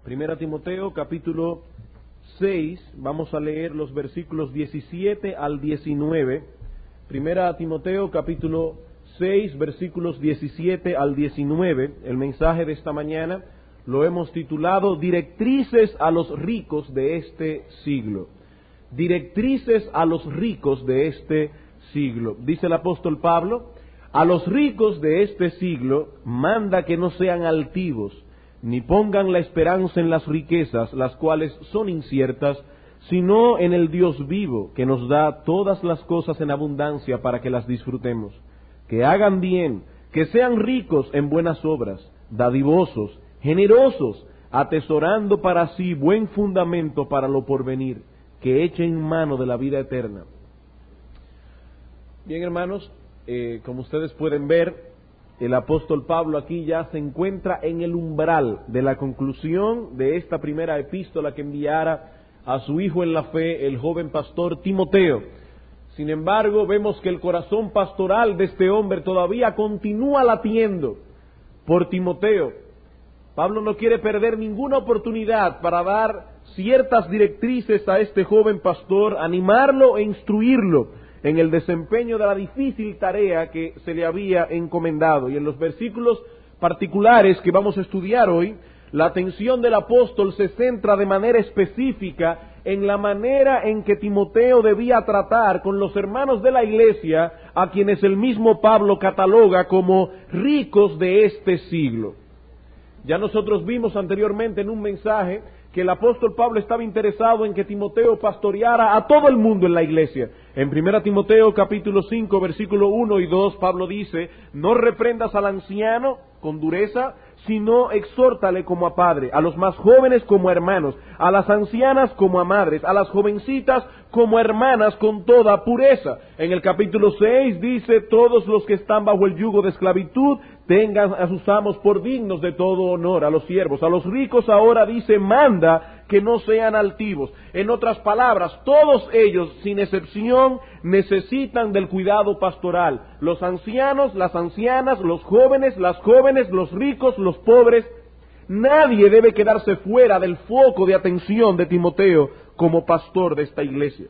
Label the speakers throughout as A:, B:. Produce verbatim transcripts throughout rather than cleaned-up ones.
A: Primera Timoteo, capítulo seis, vamos a leer los versículos diecisiete al diecinueve. Primera Timoteo, capítulo seis, versículos diecisiete al diecinueve. El mensaje de esta mañana lo hemos titulado Directrices a los ricos de este siglo. Directrices a los ricos de este siglo. Dice el apóstol Pablo: a los ricos de este siglo manda que no sean altivos, ni pongan la esperanza en las riquezas, las cuales son inciertas, sino en el Dios vivo, que nos da todas las cosas en abundancia para que las disfrutemos. Que hagan bien, que sean ricos en buenas obras, dadivosos, generosos, atesorando para sí buen fundamento para lo porvenir, que echen mano de la vida eterna. Bien, hermanos, eh, como ustedes pueden ver, el apóstol Pablo aquí ya se encuentra en el umbral de la conclusión de esta primera epístola que enviara a su hijo en la fe, el joven pastor Timoteo. Sin embargo, vemos que el corazón pastoral de este hombre todavía continúa latiendo por Timoteo. Pablo no quiere perder ninguna oportunidad para dar ciertas directrices a este joven pastor, animarlo e instruirlo en el desempeño de la difícil tarea que se le había encomendado. Y en los versículos particulares que vamos a estudiar hoy, la atención del apóstol se centra de manera específica en la manera en que Timoteo debía tratar con los hermanos de la iglesia, a quienes el mismo Pablo cataloga como ricos de este siglo. Ya nosotros vimos anteriormente en un mensaje que el apóstol Pablo estaba interesado en que Timoteo pastoreara a todo el mundo en la iglesia. En Primera Timoteo capítulo cinco, versículo uno y dos, Pablo dice: no reprendas al anciano con dureza, sino exhórtale como a padre, a los más jóvenes como a hermanos, a las ancianas como a madres, a las jovencitas como a hermanas con toda pureza. En el capítulo seis dice: todos los que están bajo el yugo de esclavitud tengan a sus amos por dignos de todo honor, a los siervos. A los ricos ahora dice: manda que no sean altivos. En otras palabras, todos ellos, sin excepción, necesitan del cuidado pastoral. Los ancianos, las ancianas, los jóvenes, las jóvenes, los ricos, los pobres. Nadie debe quedarse fuera del foco de atención de Timoteo como pastor de esta iglesia.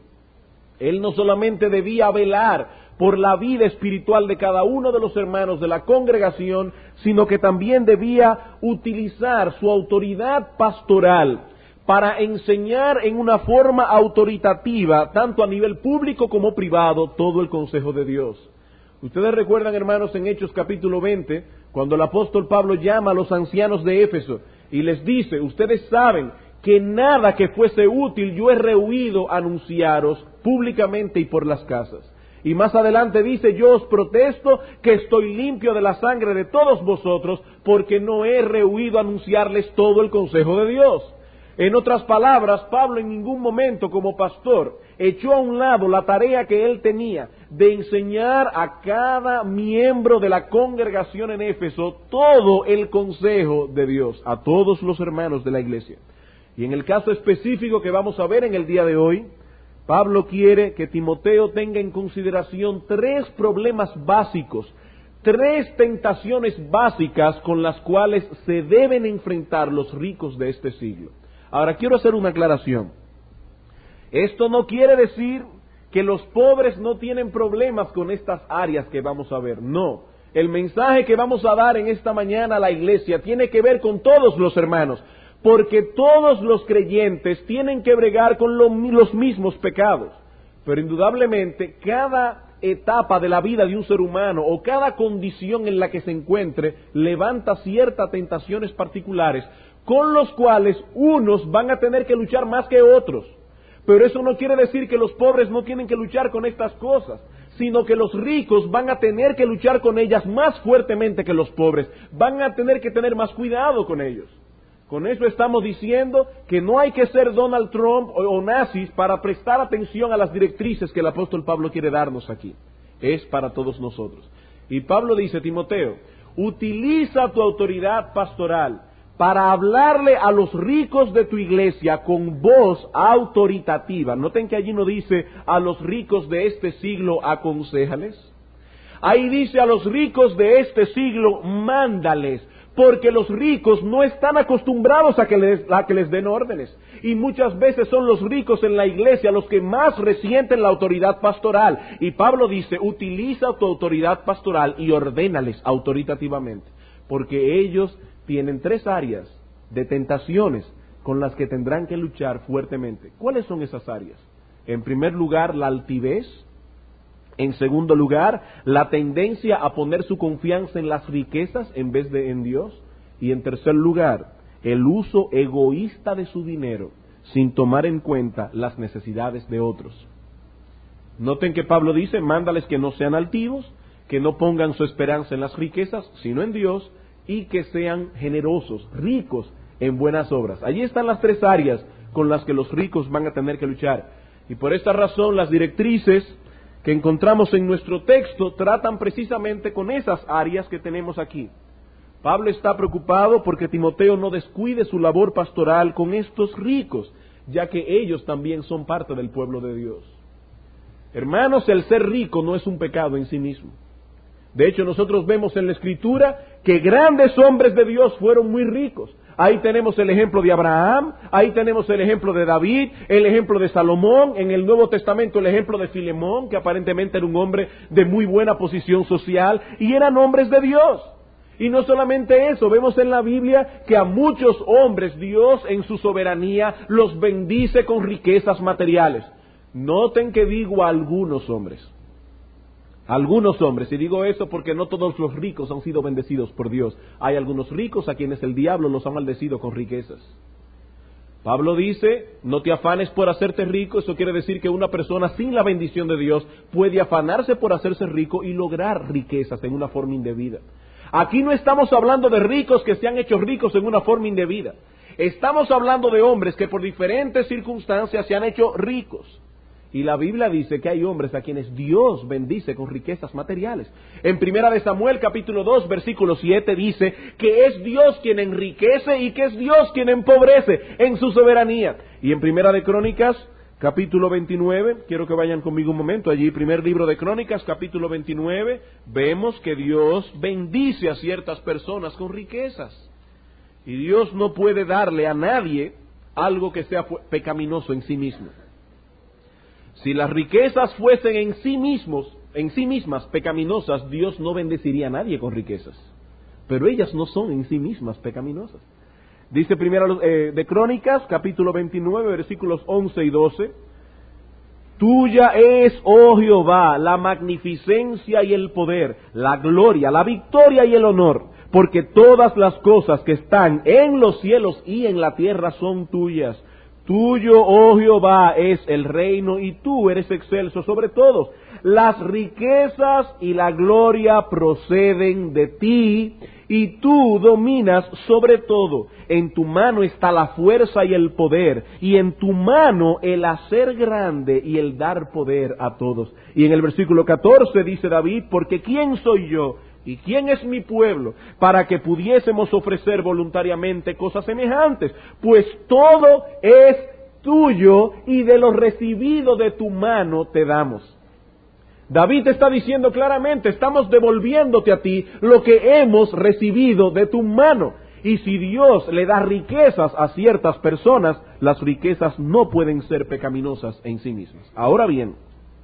A: Él no solamente debía velar por la vida espiritual de cada uno de los hermanos de la congregación, sino que también debía utilizar su autoridad pastoral para enseñar en una forma autoritativa, tanto a nivel público como privado, todo el consejo de Dios. Ustedes recuerdan, hermanos, en Hechos capítulo veinte, cuando el apóstol Pablo llama a los ancianos de Éfeso y les dice: ustedes saben que nada que fuese útil yo he rehuido anunciaros públicamente y por las casas. Y más adelante dice: yo os protesto que estoy limpio de la sangre de todos vosotros, porque no he rehuido anunciarles todo el consejo de Dios. En otras palabras, Pablo en ningún momento como pastor echó a un lado la tarea que él tenía de enseñar a cada miembro de la congregación en Éfeso todo el consejo de Dios, a todos los hermanos de la iglesia. Y en el caso específico que vamos a ver en el día de hoy, Pablo quiere que Timoteo tenga en consideración tres problemas básicos, tres tentaciones básicas con las cuales se deben enfrentar los ricos de este siglo. Ahora, quiero hacer una aclaración. Esto no quiere decir que los pobres no tienen problemas con estas áreas que vamos a ver. No. El mensaje que vamos a dar en esta mañana a la iglesia tiene que ver con todos los hermanos, porque todos los creyentes tienen que bregar con lo, los mismos pecados. Pero indudablemente, cada etapa de la vida de un ser humano o cada condición en la que se encuentre levanta ciertas tentaciones particulares con los cuales unos van a tener que luchar más que otros. Pero eso no quiere decir que los pobres no tienen que luchar con estas cosas, sino que los ricos van a tener que luchar con ellas más fuertemente que los pobres. Van a tener que tener más cuidado con ellos. Con eso estamos diciendo que no hay que ser Donald Trump o, o nazis para prestar atención a las directrices que el apóstol Pablo quiere darnos aquí. Es para todos nosotros. Y Pablo dice: Timoteo, utiliza tu autoridad pastoral para hablarle a los ricos de tu iglesia con voz autoritativa. Noten que allí no dice: a los ricos de este siglo aconséjales. Ahí dice: a los ricos de este siglo mándales, porque los ricos no están acostumbrados a que les, a que les den órdenes. Y muchas veces son los ricos en la iglesia los que más resienten la autoridad pastoral. Y Pablo dice, utiliza tu autoridad pastoral y ordénales autoritativamente. Porque ellos tienen tres áreas de tentaciones con las que tendrán que luchar fuertemente. ¿Cuáles son esas áreas? En primer lugar, la altivez. En segundo lugar, la tendencia a poner su confianza en las riquezas en vez de en Dios. Y en tercer lugar, el uso egoísta de su dinero sin tomar en cuenta las necesidades de otros. Noten que Pablo dice, mándales que no sean altivos, que no pongan su esperanza en las riquezas, sino en Dios, y que sean generosos, ricos en buenas obras. Allí están las tres áreas con las que los ricos van a tener que luchar. Y por esta razón, las directrices que encontramos en nuestro texto tratan precisamente con esas áreas que tenemos aquí. Pablo está preocupado porque Timoteo no descuide su labor pastoral con estos ricos, ya que ellos también son parte del pueblo de Dios. Hermanos, el ser rico no es un pecado en sí mismo. De hecho, nosotros vemos en la Escritura que grandes hombres de Dios fueron muy ricos. Ahí tenemos el ejemplo de Abraham, ahí tenemos el ejemplo de David, el ejemplo de Salomón, en el Nuevo Testamento el ejemplo de Filemón, que aparentemente era un hombre de muy buena posición social, y eran hombres de Dios. Y no solamente eso, vemos en la Biblia que a muchos hombres Dios en su soberanía los bendice con riquezas materiales. Noten que digo a algunos hombres. Algunos hombres, y digo eso porque no todos los ricos han sido bendecidos por Dios. Hay algunos ricos a quienes el diablo los ha maldecido con riquezas. Pablo dice, no te afanes por hacerte rico. Eso quiere decir que una persona sin la bendición de Dios puede afanarse por hacerse rico y lograr riquezas en una forma indebida. Aquí no estamos hablando de ricos que se han hecho ricos en una forma indebida. Estamos hablando de hombres que por diferentes circunstancias se han hecho ricos. Y la Biblia dice que hay hombres a quienes Dios bendice con riquezas materiales. En Primera de Samuel, capítulo dos, versículo siete, dice que es Dios quien enriquece y que es Dios quien empobrece en su soberanía. Y en Primera de Crónicas, capítulo veintinueve, quiero que vayan conmigo un momento allí, primer libro de Crónicas, capítulo veintinueve, vemos que Dios bendice a ciertas personas con riquezas. Y Dios no puede darle a nadie algo que sea pecaminoso en sí mismo. Si las riquezas fuesen en sí mismos, en sí mismas pecaminosas, Dios no bendeciría a nadie con riquezas. Pero ellas no son en sí mismas pecaminosas. Dice primero eh, de Crónicas, capítulo veintinueve, versículos once y doce. Tuya es, oh Jehová, la magnificencia y el poder, la gloria, la victoria y el honor, porque todas las cosas que están en los cielos y en la tierra son tuyas. Tuyo, oh Jehová, es el reino y tú eres excelso sobre todos. Las riquezas y la gloria proceden de ti y tú dominas sobre todo. En tu mano está la fuerza y el poder y en tu mano el hacer grande y el dar poder a todos. Y en el versículo catorce dice David, porque ¿quién soy yo? ¿Y quién es mi pueblo para que pudiésemos ofrecer voluntariamente cosas semejantes? Pues todo es tuyo y de lo recibido de tu mano te damos. David está diciendo claramente, estamos devolviéndote a ti lo que hemos recibido de tu mano. Y si Dios le da riquezas a ciertas personas, las riquezas no pueden ser pecaminosas en sí mismas. Ahora bien,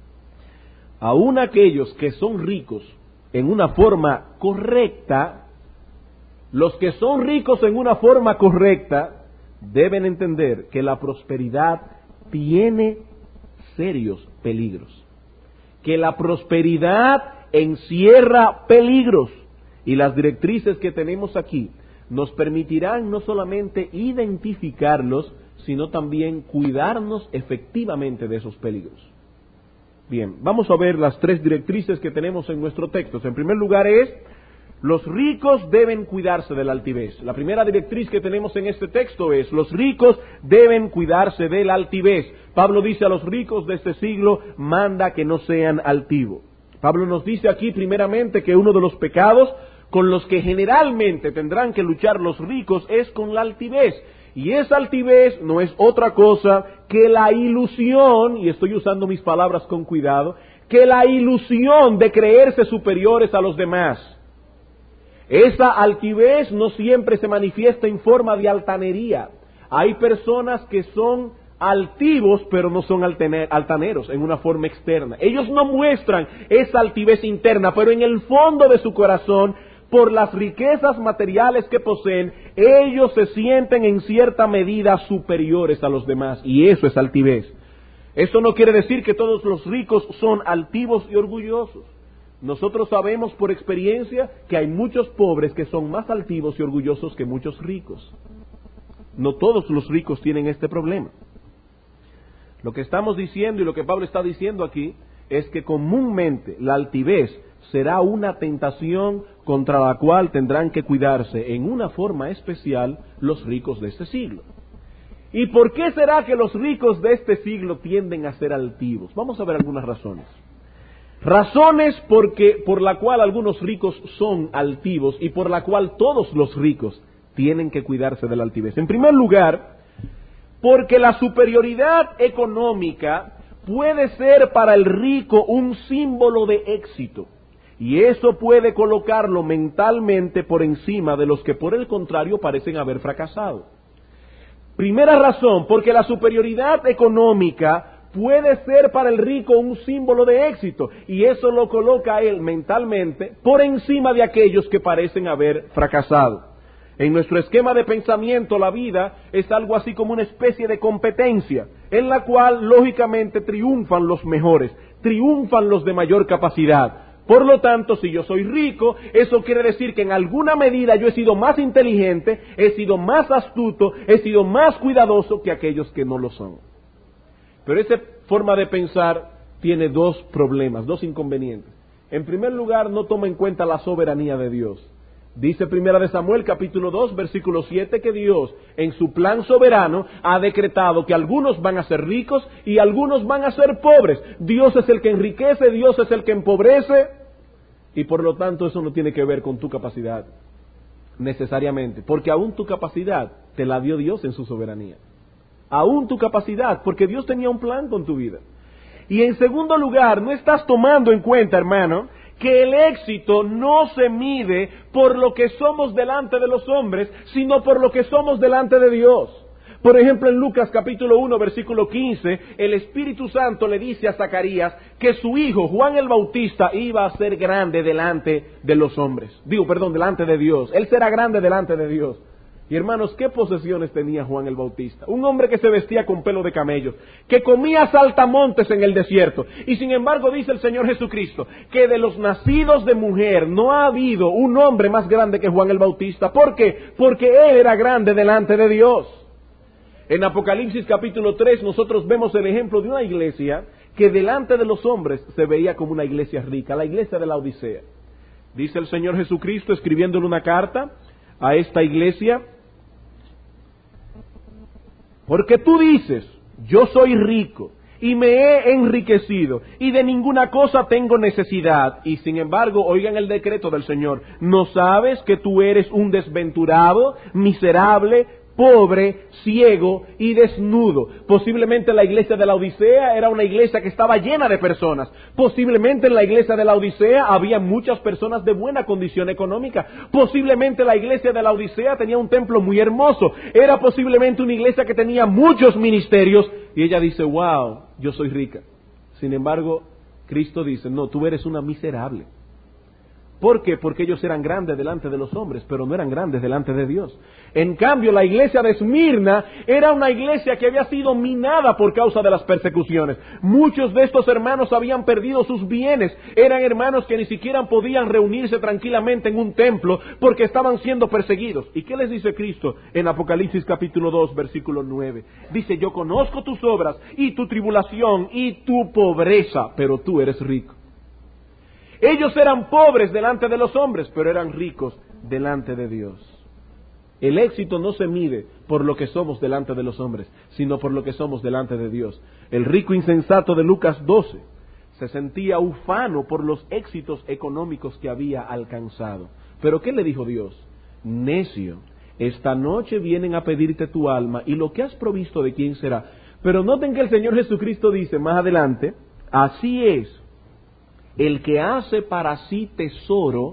A: aun aquellos que son ricos en una forma correcta, los que son ricos en una forma correcta, deben entender que la prosperidad tiene serios peligros. Que la prosperidad encierra peligros. Y las directrices que tenemos aquí nos permitirán no solamente identificarlos, sino también cuidarnos efectivamente de esos peligros. Bien, vamos a ver las tres directrices que tenemos en nuestro texto. En primer lugar es, los ricos deben cuidarse de la altivez. La primera directriz que tenemos en este texto es, los ricos deben cuidarse de la altivez. Pablo dice a los ricos de este siglo, manda que no sean altivos. Pablo nos dice aquí primeramente que uno de los pecados con los que generalmente tendrán que luchar los ricos es con la altivez. Y esa altivez no es otra cosa que la ilusión, y estoy usando mis palabras con cuidado, que la ilusión de creerse superiores a los demás. Esa altivez no siempre se manifiesta en forma de altanería. Hay personas que son altivos, pero no son altaneros en una forma externa. Ellos no muestran esa altivez interna, pero en el fondo de su corazón, por las riquezas materiales que poseen, ellos se sienten en cierta medida superiores a los demás, y eso es altivez. Esto no quiere decir que todos los ricos son altivos y orgullosos. Nosotros sabemos por experiencia que hay muchos pobres que son más altivos y orgullosos que muchos ricos. No todos los ricos tienen este problema. Lo que estamos diciendo y lo que Pablo está diciendo aquí es que comúnmente la altivez será una tentación contra la cual tendrán que cuidarse en una forma especial los ricos de este siglo. ¿Y por qué será que los ricos de este siglo tienden a ser altivos? Vamos a ver algunas razones. Razones porque, por la cual algunos ricos son altivos y por la cual todos los ricos tienen que cuidarse de la altivez. En primer lugar, porque la superioridad económica puede ser para el rico un símbolo de éxito, y eso puede colocarlo mentalmente por encima de los que por el contrario parecen haber fracasado. Primera razón, porque la superioridad económica puede ser para el rico un símbolo de éxito, y eso lo coloca a él mentalmente por encima de aquellos que parecen haber fracasado. En nuestro esquema de pensamiento, la vida es algo así como una especie de competencia, en la cual lógicamente triunfan los mejores, triunfan los de mayor capacidad. Por lo tanto, si yo soy rico, eso quiere decir que en alguna medida yo he sido más inteligente, he sido más astuto, he sido más cuidadoso que aquellos que no lo son. Pero esa forma de pensar tiene dos problemas, dos inconvenientes. En primer lugar, no toma en cuenta la soberanía de Dios. Dice Primera de Samuel capítulo dos versículo siete que Dios en su plan soberano ha decretado que algunos van a ser ricos y algunos van a ser pobres. Dios es el que enriquece, Dios es el que empobrece, y por lo tanto eso no tiene que ver con tu capacidad necesariamente, porque aún tu capacidad te la dio Dios en su soberanía. Aún tu capacidad, porque Dios tenía un plan con tu vida. Y en segundo lugar, no estás tomando en cuenta, hermano, que el éxito no se mide por lo que somos delante de los hombres, sino por lo que somos delante de Dios. Por ejemplo, en Lucas capítulo uno, versículo quince, el Espíritu Santo le dice a Zacarías que su hijo, Juan el Bautista, iba a ser grande delante de los hombres. Digo, perdón, delante de Dios. Él será grande delante de Dios. Y hermanos, ¿qué posesiones tenía Juan el Bautista? Un hombre que se vestía con pelo de camello, que comía saltamontes en el desierto. Y sin embargo dice el Señor Jesucristo que de los nacidos de mujer no ha habido un hombre más grande que Juan el Bautista. ¿Por qué? Porque él era grande delante de Dios. En Apocalipsis capítulo tres nosotros vemos el ejemplo de una iglesia que delante de los hombres se veía como una iglesia rica, la iglesia de la Odisea. Dice el Señor Jesucristo escribiéndole una carta a esta iglesia: porque tú dices, yo soy rico y me he enriquecido y de ninguna cosa tengo necesidad, y sin embargo, oigan el decreto del Señor, ¿no sabes que tú eres un desventurado, miserable, pobre, ciego y desnudo? Posiblemente la iglesia de la Odisea era una iglesia que estaba llena de personas. Posiblemente en la iglesia de la Odisea había muchas personas de buena condición económica. Posiblemente la iglesia de la Odisea tenía un templo muy hermoso. Era posiblemente una iglesia que tenía muchos ministerios. Y ella dice, wow, yo soy rica. Sin embargo, Cristo dice, no, tú eres una miserable. ¿Por qué? Porque ellos eran grandes delante de los hombres, pero no eran grandes delante de Dios. En cambio, la iglesia de Esmirna era una iglesia que había sido minada por causa de las persecuciones. Muchos de estos hermanos habían perdido sus bienes. Eran hermanos que ni siquiera podían reunirse tranquilamente en un templo porque estaban siendo perseguidos. ¿Y qué les dice Cristo en Apocalipsis capítulo dos, versículo nueve? Dice, yo conozco tus obras y tu tribulación y tu pobreza, pero tú eres rico. Ellos eran pobres delante de los hombres, pero eran ricos delante de Dios. El éxito no se mide por lo que somos delante de los hombres, sino por lo que somos delante de Dios. El rico insensato de Lucas doce se sentía ufano por los éxitos económicos que había alcanzado. ¿Pero qué le dijo Dios? Necio, esta noche vienen a pedirte tu alma, y lo que has provisto, ¿de quién será? Pero noten que el Señor Jesucristo dice más adelante, así es el que hace para sí tesoro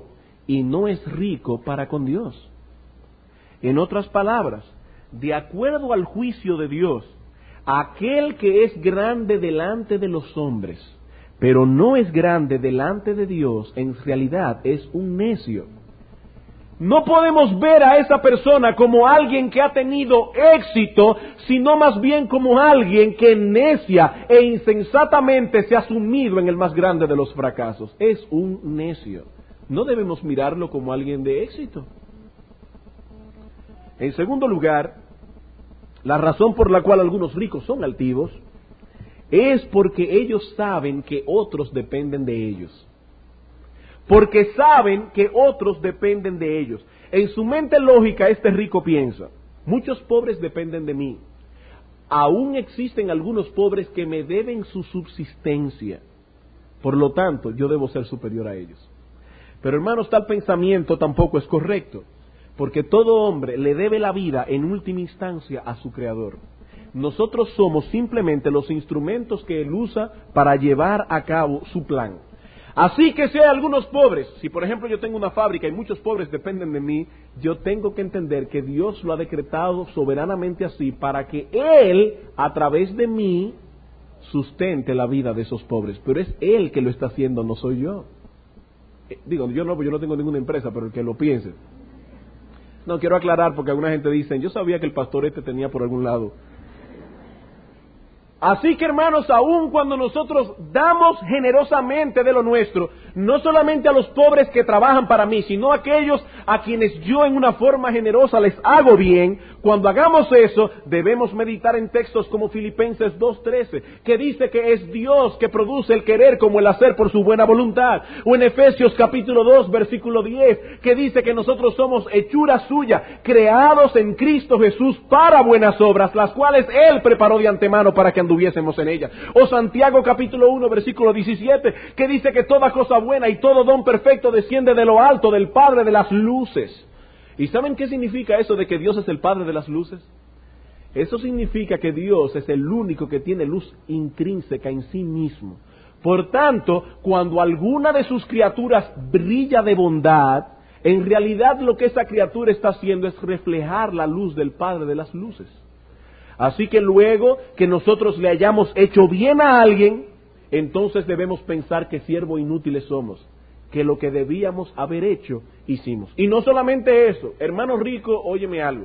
A: y no es rico para con Dios. En otras palabras, de acuerdo al juicio de Dios, aquel que es grande delante de los hombres, pero no es grande delante de Dios, en realidad es un necio. No podemos ver a esa persona como alguien que ha tenido éxito, sino más bien como alguien que necia e insensatamente se ha sumido en el más grande de los fracasos. Es un necio. No debemos mirarlo como alguien de éxito. En segundo lugar, la razón por la cual algunos ricos son altivos es porque ellos saben que otros dependen de ellos. Porque saben que otros dependen de ellos. En su mente lógica, este rico piensa, muchos pobres dependen de mí. Aún existen algunos pobres que me deben su subsistencia. Por lo tanto, yo debo ser superior a ellos. Pero hermanos, tal pensamiento tampoco es correcto, porque todo hombre le debe la vida en última instancia a su Creador. Nosotros somos simplemente los instrumentos que Él usa para llevar a cabo su plan. Así que si hay algunos pobres, si por ejemplo yo tengo una fábrica y muchos pobres dependen de mí, yo tengo que entender que Dios lo ha decretado soberanamente así para que Él, a través de mí, sustente la vida de esos pobres. Pero es Él que lo está haciendo, no soy yo. Eh, digo, yo no, porque yo no tengo ninguna empresa, pero el que lo piense. No, quiero aclarar porque alguna gente dice, yo sabía que el pastor este tenía por algún lado. Así que hermanos, aun cuando nosotros damos generosamente de lo nuestro, no solamente a los pobres que trabajan para mí, sino a aquellos a quienes yo en una forma generosa les hago bien, cuando hagamos eso, debemos meditar en textos como Filipenses dos trece, que dice que es Dios que produce el querer como el hacer por su buena voluntad, o en Efesios capítulo dos, versículo diez, que dice que nosotros somos hechura suya, creados en Cristo Jesús para buenas obras, las cuales Él preparó de antemano para que anduviésemos en ella. O Santiago capítulo uno, versículo diecisiete, que dice que toda cosa buena y todo don perfecto desciende de lo alto, del Padre de las luces. ¿Y saben qué significa eso de que Dios es el Padre de las luces? Eso significa que Dios es el único que tiene luz intrínseca en sí mismo. Por tanto, cuando alguna de sus criaturas brilla de bondad, en realidad lo que esa criatura está haciendo es reflejar la luz del Padre de las luces. Así que luego que nosotros le hayamos hecho bien a alguien, entonces debemos pensar que siervos inútiles somos, que lo que debíamos haber hecho, hicimos. Y no solamente eso, hermano rico, óyeme algo.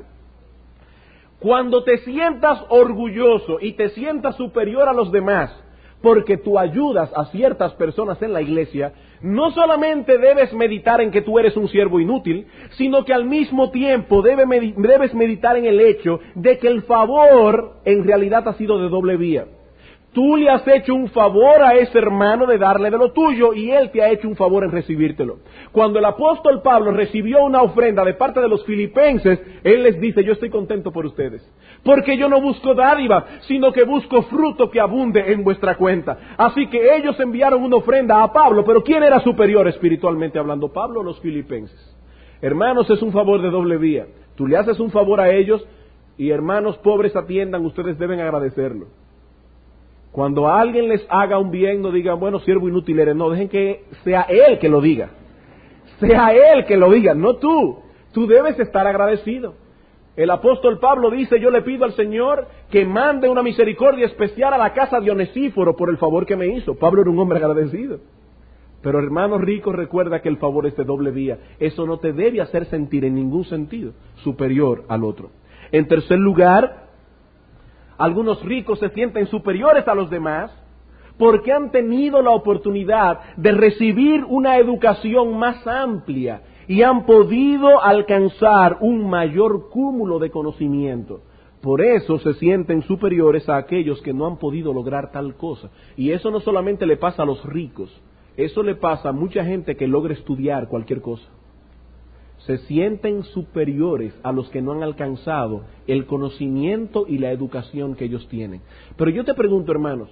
A: Cuando te sientas orgulloso y te sientas superior a los demás, porque tú ayudas a ciertas personas en la iglesia, no solamente debes meditar en que tú eres un siervo inútil, sino que al mismo tiempo debe med- debes meditar en el hecho de que el favor en realidad ha sido de doble vía. Tú le has hecho un favor a ese hermano de darle de lo tuyo y él te ha hecho un favor en recibírtelo. Cuando el apóstol Pablo recibió una ofrenda de parte de los filipenses, él les dice, yo estoy contento por ustedes, porque yo no busco dádivas, sino que busco fruto que abunde en vuestra cuenta. Así que ellos enviaron una ofrenda a Pablo, pero ¿quién era superior espiritualmente hablando, Pablo o los filipenses? Hermanos, es un favor de doble vía. Tú le haces un favor a ellos y hermanos pobres atiendan, ustedes deben agradecerlo. Cuando a alguien les haga un bien, no digan, bueno, siervo inútil eres. No, dejen que sea él que lo diga. Sea él que lo diga, no tú. Tú debes estar agradecido. El apóstol Pablo dice, yo le pido al Señor que mande una misericordia especial a la casa de Onesíforo por el favor que me hizo. Pablo era un hombre agradecido. Pero hermano rico, recuerda que el favor es de doble vía. Eso no te debe hacer sentir en ningún sentido superior al otro. En tercer lugar, algunos ricos se sienten superiores a los demás porque han tenido la oportunidad de recibir una educación más amplia y han podido alcanzar un mayor cúmulo de conocimiento. Por eso se sienten superiores a aquellos que no han podido lograr tal cosa. Y eso no solamente le pasa a los ricos, eso le pasa a mucha gente que logra estudiar cualquier cosa. Se sienten superiores a los que no han alcanzado el conocimiento y la educación que ellos tienen. Pero yo te pregunto, hermanos,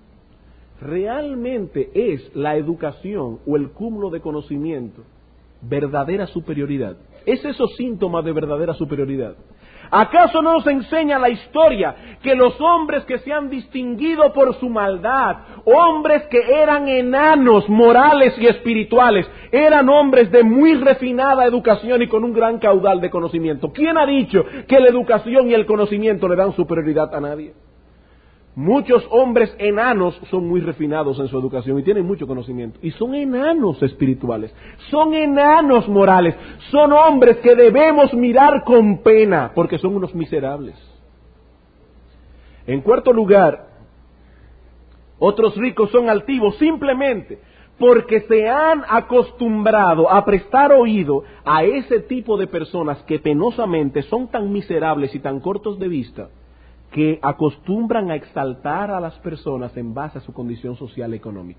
A: ¿realmente es la educación o el cúmulo de conocimiento verdadera superioridad? ¿Es eso síntoma de verdadera superioridad? ¿Acaso no nos enseña la historia que los hombres que se han distinguido por su maldad, hombres que eran enanos morales y espirituales, eran hombres de muy refinada educación y con un gran caudal de conocimiento. ¿Quién ha dicho que la educación y el conocimiento le dan superioridad a nadie? Muchos hombres enanos son muy refinados en su educación y tienen mucho conocimiento. Y son enanos espirituales, son enanos morales, son hombres que debemos mirar con pena porque son unos miserables. En cuarto lugar, otros ricos son altivos simplemente porque se han acostumbrado a prestar oído a ese tipo de personas que penosamente son tan miserables y tan cortos de vista, que acostumbran a exaltar a las personas en base a su condición social y económica.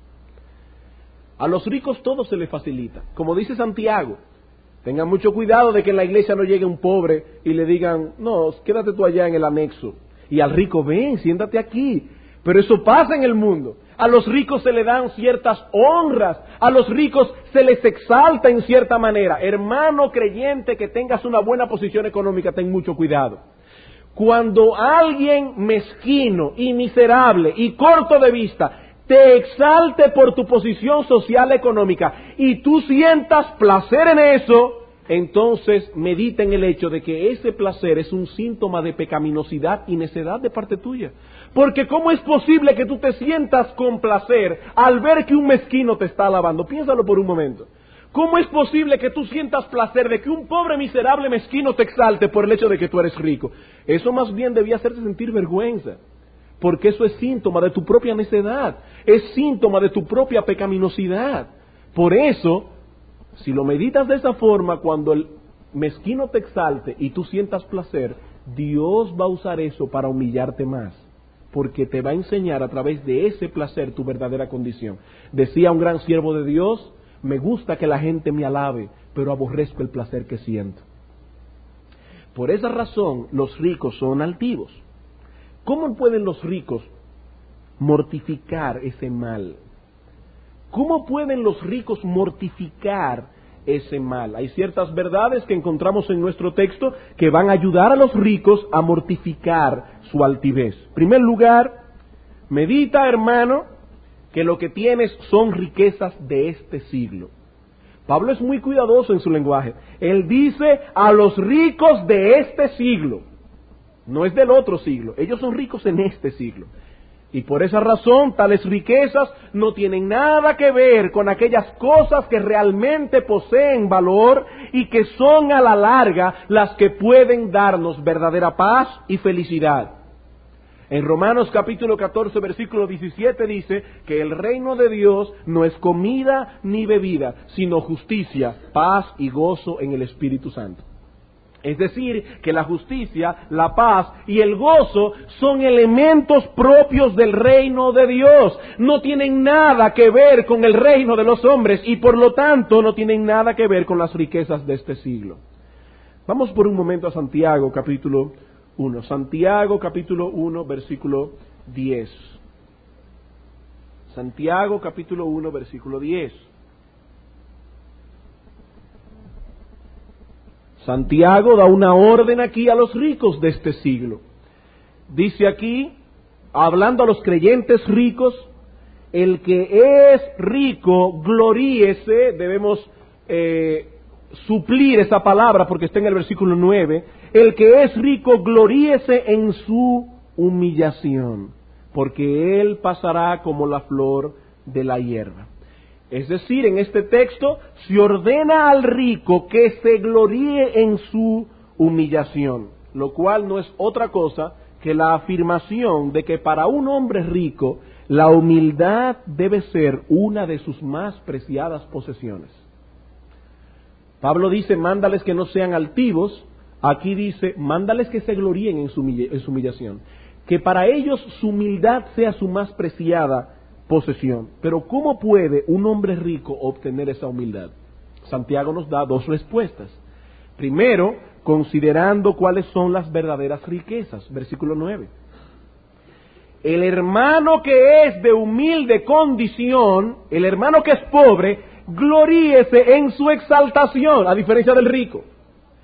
A: A los ricos todo se les facilita. Como dice Santiago, tengan mucho cuidado de que en la iglesia no llegue un pobre y le digan, no, quédate tú allá en el anexo. Y al rico, ven, siéntate aquí. Pero eso pasa en el mundo. A los ricos se le dan ciertas honras, a los ricos se les exalta en cierta manera. Hermano creyente que tengas una buena posición económica, ten mucho cuidado. Cuando alguien mezquino y miserable y corto de vista te exalte por tu posición social económica y tú sientas placer en eso, entonces medita en el hecho de que ese placer es un síntoma de pecaminosidad y necedad de parte tuya. Porque ¿cómo es posible que tú te sientas con placer al ver que un mezquino te está alabando? Piénsalo por un momento. ¿Cómo es posible que tú sientas placer de que un pobre miserable mezquino te exalte por el hecho de que tú eres rico? Eso más bien debía hacerte sentir vergüenza, porque eso es síntoma de tu propia necedad, es síntoma de tu propia pecaminosidad. Por eso, si lo meditas de esa forma, cuando el mezquino te exalte y tú sientas placer, Dios va a usar eso para humillarte más, porque te va a enseñar a través de ese placer tu verdadera condición. Decía un gran siervo de Dios, me gusta que la gente me alabe, pero aborrezco el placer que siento. Por esa razón, los ricos son altivos. ¿Cómo pueden los ricos mortificar ese mal? ¿Cómo pueden los ricos mortificar ese mal? Hay ciertas verdades que encontramos en nuestro texto que van a ayudar a los ricos a mortificar su altivez. En primer lugar, medita, hermano, que lo que tienes son riquezas de este siglo. Pablo es muy cuidadoso en su lenguaje. Él dice a los ricos de este siglo, no es del otro siglo, ellos son ricos en este siglo. Y por esa razón, tales riquezas no tienen nada que ver con aquellas cosas que realmente poseen valor y que son a la larga las que pueden darnos verdadera paz y felicidad. En Romanos capítulo catorce, versículo diecisiete dice que el reino de Dios no es comida ni bebida, sino justicia, paz y gozo en el Espíritu Santo. Es decir, que la justicia, la paz y el gozo son elementos propios del reino de Dios. No tienen nada que ver con el reino de los hombres y por lo tanto no tienen nada que ver con las riquezas de este siglo. Vamos por un momento a Santiago capítulo uno. Santiago capítulo uno, versículo diez. Santiago capítulo uno, versículo diez. Santiago da una orden aquí a los ricos de este siglo. Dice aquí, hablando a los creyentes ricos, el que es rico, gloríese, debemos eh, suplir esa palabra porque está en el versículo nueve, el que es rico, gloríese en su humillación, porque él pasará como la flor de la hierba. Es decir, en este texto se ordena al rico que se gloríe en su humillación, lo cual no es otra cosa que la afirmación de que para un hombre rico la humildad debe ser una de sus más preciadas posesiones. Pablo dice, mándales que no sean altivos. Aquí dice, mándales que se gloríen en su, en su humillación. Que para ellos su humildad sea su más preciada posesión. Pero ¿cómo puede un hombre rico obtener esa humildad? Santiago nos da dos respuestas. Primero, considerando cuáles son las verdaderas riquezas. Versículo nueve. El hermano que es de humilde condición, el hermano que es pobre, gloríese en su exaltación, a diferencia del rico.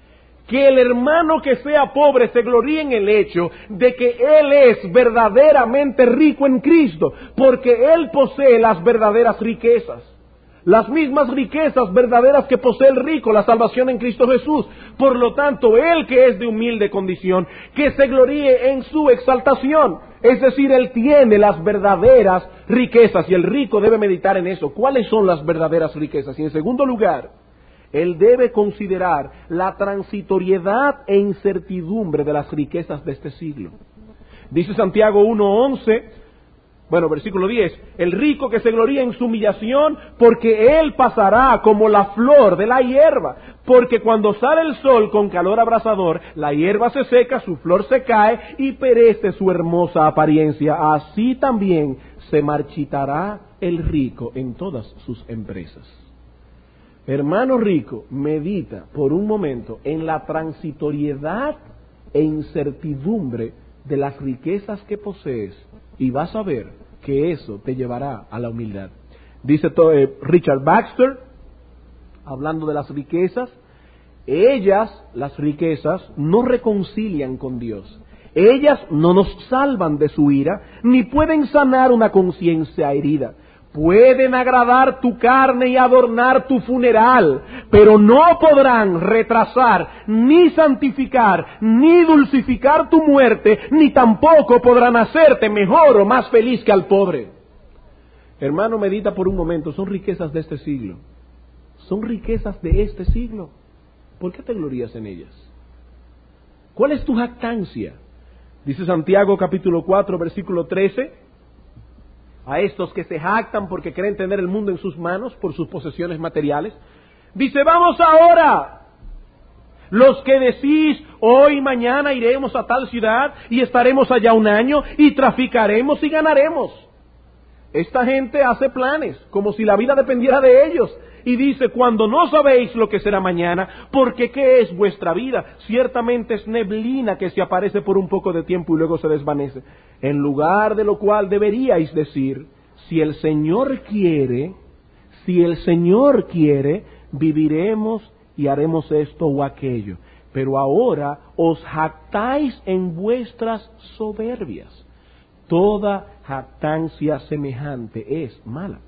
A: que el hermano que sea pobre se gloríe en el hecho de que él es verdaderamente rico en Cristo, porque él posee las verdaderas riquezas. Las mismas riquezas verdaderas que posee el rico, la salvación en Cristo Jesús. Por lo tanto, él que es de humilde condición, que se gloríe en su exaltación. Es decir, él tiene las verdaderas riquezas y el rico debe meditar en eso. ¿Cuáles son las verdaderas riquezas? Y en segundo lugar, él debe considerar la transitoriedad e incertidumbre de las riquezas de este siglo. Dice Santiago uno once, bueno, versículo diez, el rico que se gloría en su humillación, porque él pasará como la flor de la hierba, porque cuando sale el sol con calor abrasador, la hierba se seca, su flor se cae y perece su hermosa apariencia. Así también se marchitará el rico en todas sus empresas. Hermano rico, medita por un momento en la transitoriedad e incertidumbre de las riquezas que posees y vas a ver que eso te llevará a la humildad. Dice todo, eh, Richard Baxter, hablando de las riquezas, ellas, las riquezas, no reconcilian con Dios. Ellas no nos salvan de su ira, ni pueden sanar una conciencia herida. Pueden agradar tu carne y adornar tu funeral, pero no podrán retrasar, ni santificar, ni dulcificar tu muerte, ni tampoco podrán hacerte mejor o más feliz que al pobre. Hermano, medita por un momento, son riquezas de este siglo. Son riquezas de este siglo. ¿Por qué te glorías en ellas? ¿Cuál es tu jactancia? Dice Santiago capítulo cuatro, versículo trece, a estos que se jactan porque creen tener el mundo en sus manos por sus posesiones materiales. Dice, vamos ahora, los que decís, hoy, mañana iremos a tal ciudad y estaremos allá un año y traficaremos y ganaremos. Esta gente hace planes como si la vida dependiera de ellos. Y dice, cuando no sabéis lo que será mañana, porque ¿qué es vuestra vida? Ciertamente es neblina que se aparece por un poco de tiempo y luego se desvanece. En lugar de lo cual deberíais decir, si el Señor quiere, si el Señor quiere, viviremos y haremos esto o aquello. Pero ahora os jactáis en vuestras soberbias. Toda jactancia semejante es mala.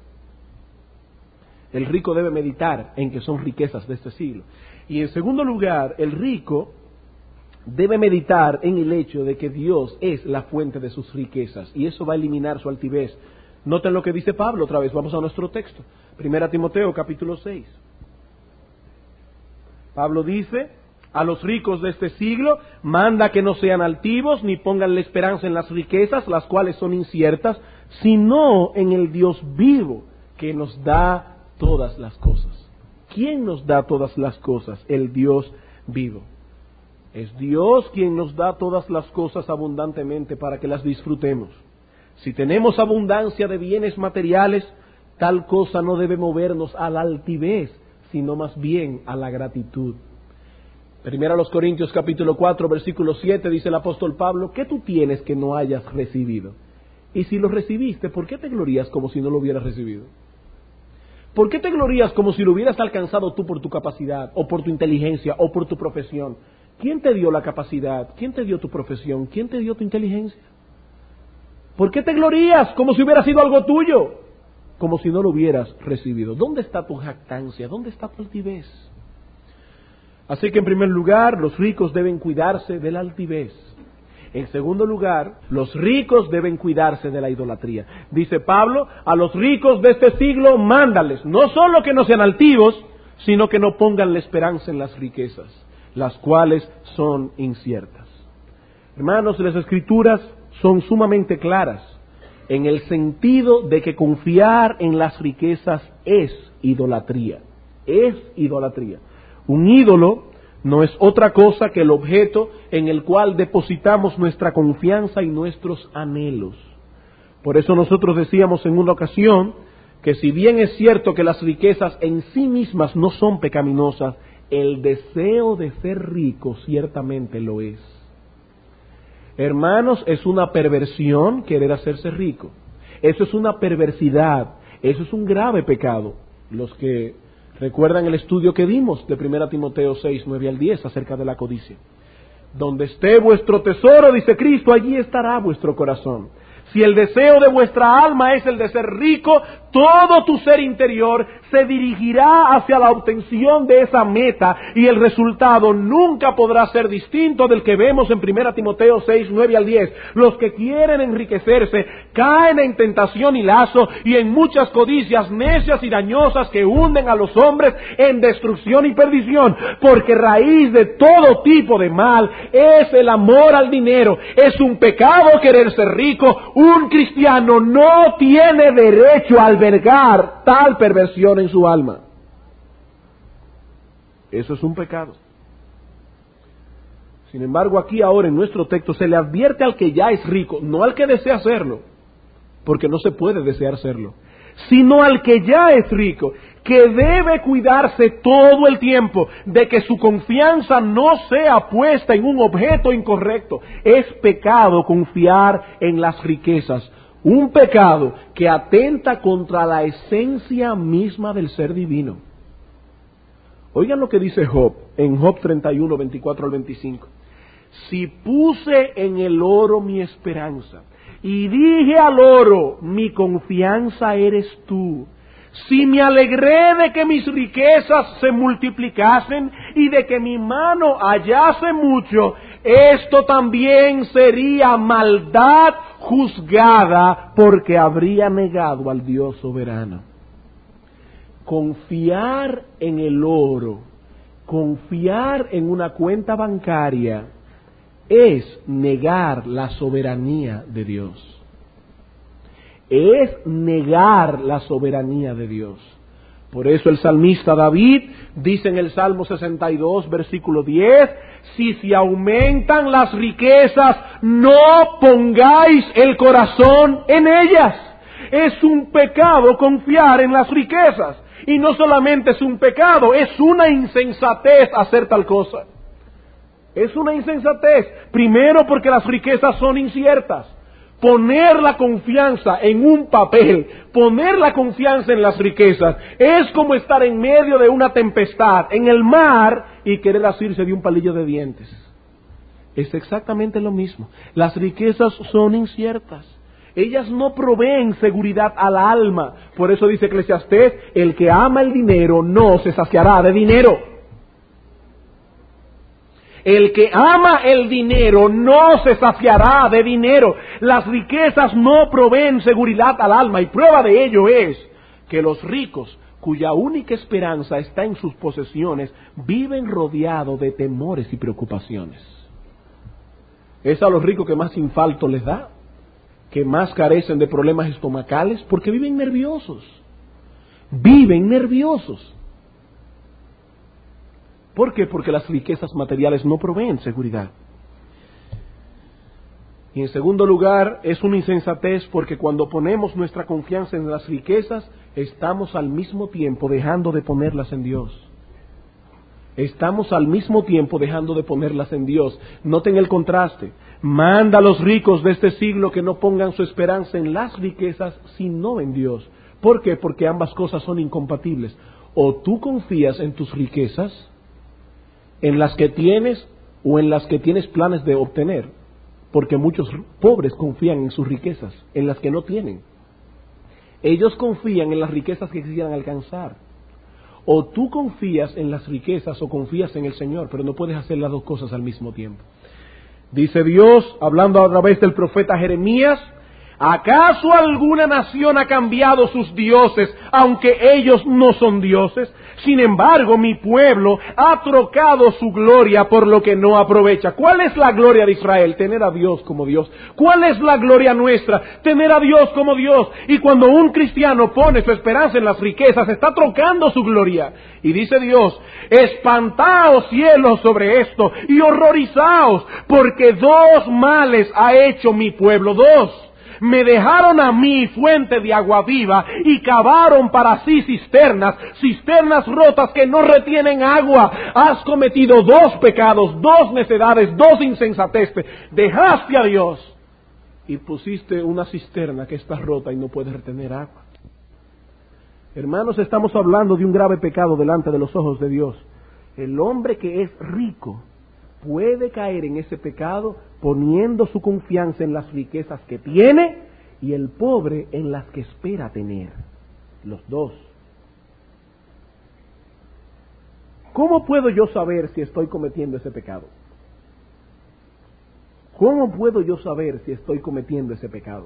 A: El rico debe meditar en que son riquezas de este siglo. Y en segundo lugar, el rico debe meditar en el hecho de que Dios es la fuente de sus riquezas. Y eso va a eliminar su altivez. Noten lo que dice Pablo otra vez. Vamos a nuestro texto. Primera Timoteo capítulo seis. Pablo dice, a los ricos de este siglo, manda que no sean altivos, ni pongan la esperanza en las riquezas, las cuales son inciertas, sino en el Dios vivo, que nos da todas las cosas. ¿Quién nos da todas las cosas? El Dios vivo. Es Dios quien nos da todas las cosas abundantemente para que las disfrutemos. Si tenemos abundancia de bienes materiales, tal cosa no debe movernos a la altivez, sino más bien a la gratitud. Primero a los Corintios capítulo cuatro, versículo siete, dice el apóstol Pablo, ¿qué tú tienes que no hayas recibido? Y si lo recibiste, ¿por qué te glorías como si no lo hubieras recibido? ¿Por qué te glorías como si lo hubieras alcanzado tú por tu capacidad, o por tu inteligencia, o por tu profesión? ¿Quién te dio la capacidad? ¿Quién te dio tu profesión? ¿Quién te dio tu inteligencia? ¿Por qué te glorías como si hubiera sido algo tuyo? Como si no lo hubieras recibido. ¿Dónde está tu jactancia? ¿Dónde está tu altivez? Así que en primer lugar, los ricos deben cuidarse de la altivez. En segundo lugar, los ricos deben cuidarse de la idolatría. Dice Pablo, a los ricos de este siglo, mándales, no solo que no sean altivos, sino que no pongan la esperanza en las riquezas, las cuales son inciertas. Hermanos, las Escrituras son sumamente claras en el sentido de que confiar en las riquezas es idolatría. Es idolatría. Un ídolo no es otra cosa que el objeto en el cual depositamos nuestra confianza y nuestros anhelos. Por eso nosotros decíamos en una ocasión que si bien es cierto que las riquezas en sí mismas no son pecaminosas, el deseo de ser rico ciertamente lo es. Hermanos, es una perversión querer hacerse rico. Eso es una perversidad, eso es un grave pecado. Los que Recuerdan el estudio que dimos de primera Timoteo seis, nueve al diez acerca de la codicia. Donde esté vuestro tesoro, dice Cristo, allí estará vuestro corazón. Si el deseo de vuestra alma es el de ser rico, todo tu ser interior se dirigirá hacia la obtención de esa meta y el resultado nunca podrá ser distinto del que vemos en primera Timoteo seis, nueve al diez. Los que quieren enriquecerse caen en tentación y lazo y en muchas codicias necias y dañosas que hunden a los hombres en destrucción y perdición, porque raíz de todo tipo de mal es el amor al dinero. Es un pecado querer ser rico. Un cristiano no tiene derecho a albergar tal perversión en su alma. Eso es un pecado. Sin embargo, aquí ahora en nuestro texto se le advierte al que ya es rico, no al que desea serlo, porque no se puede desear serlo, sino al que ya es rico, que debe cuidarse todo el tiempo de que su confianza no sea puesta en un objeto incorrecto. Es pecado confiar en las riquezas, un pecado que atenta contra la esencia misma del ser divino. Oigan lo que dice Job, en Job treinta y uno, veinticuatro al veinticinco. Si puse en el oro mi esperanza, y dije al oro, mi confianza eres tú. Si me alegré de que mis riquezas se multiplicasen y de que mi mano hallase mucho, esto también sería maldad juzgada, porque habría negado al Dios soberano. Confiar en el oro, confiar en una cuenta bancaria, es negar la soberanía de Dios. Es negar la soberanía de Dios. Por eso el salmista David dice en el Salmo sesenta y dos, versículo diez, si se aumentan las riquezas, no pongáis el corazón en ellas. Es un pecado confiar en las riquezas. Y no solamente es un pecado, es una insensatez hacer tal cosa. Es una insensatez. Primero porque las riquezas son inciertas. Poner la confianza en un papel, poner la confianza en las riquezas, es como estar en medio de una tempestad, en el mar, y querer asirse de un palillo de dientes. Es exactamente lo mismo. Las riquezas son inciertas. Ellas no proveen seguridad al alma. Por eso dice Eclesiastés, el que ama el dinero no se saciará de dinero. El que ama el dinero no se saciará de dinero. Las riquezas no proveen seguridad al alma, y prueba de ello es que los ricos, cuya única esperanza está en sus posesiones, viven rodeados de temores y preocupaciones. Es a los ricos que más infarto les da, que más carecen de problemas estomacales, porque viven nerviosos. Viven nerviosos. ¿Por qué? Porque las riquezas materiales no proveen seguridad. Y en segundo lugar, es una insensatez porque cuando ponemos nuestra confianza en las riquezas, estamos al mismo tiempo dejando de ponerlas en Dios. Estamos al mismo tiempo dejando de ponerlas en Dios. Noten el contraste. Manda a los ricos de este siglo que no pongan su esperanza en las riquezas, sino en Dios. ¿Por qué? Porque ambas cosas son incompatibles. O tú confías en tus riquezas, en las que tienes o en las que tienes planes de obtener, porque muchos pobres confían en sus riquezas, en las que no tienen. Ellos confían en las riquezas que quisieran alcanzar. O tú confías en las riquezas o confías en el Señor, pero no puedes hacer las dos cosas al mismo tiempo. Dice Dios, hablando a través del profeta Jeremías, ¿acaso alguna nación ha cambiado sus dioses, aunque ellos no son dioses? Sin embargo, mi pueblo ha trocado su gloria por lo que no aprovecha. ¿Cuál es la gloria de Israel? Tener a Dios como Dios. ¿Cuál es la gloria nuestra? Tener a Dios como Dios. Y cuando un cristiano pone su esperanza en las riquezas, está trocando su gloria. Y dice Dios, espantaos cielos sobre esto y horrorizaos, porque dos males ha hecho mi pueblo, dos. Me dejaron a mí fuente de agua viva y cavaron para sí cisternas, cisternas rotas que no retienen agua. Has cometido dos pecados, dos necedades, dos insensateces. Dejaste a Dios y pusiste una cisterna que está rota y no puede retener agua. Hermanos, estamos hablando de un grave pecado delante de los ojos de Dios. El hombre que es rico puede caer en ese pecado poniendo su confianza en las riquezas que tiene y el pobre en las que espera tener. Los dos. ¿Cómo puedo yo saber si estoy cometiendo ese pecado? ¿Cómo puedo yo saber si estoy cometiendo ese pecado?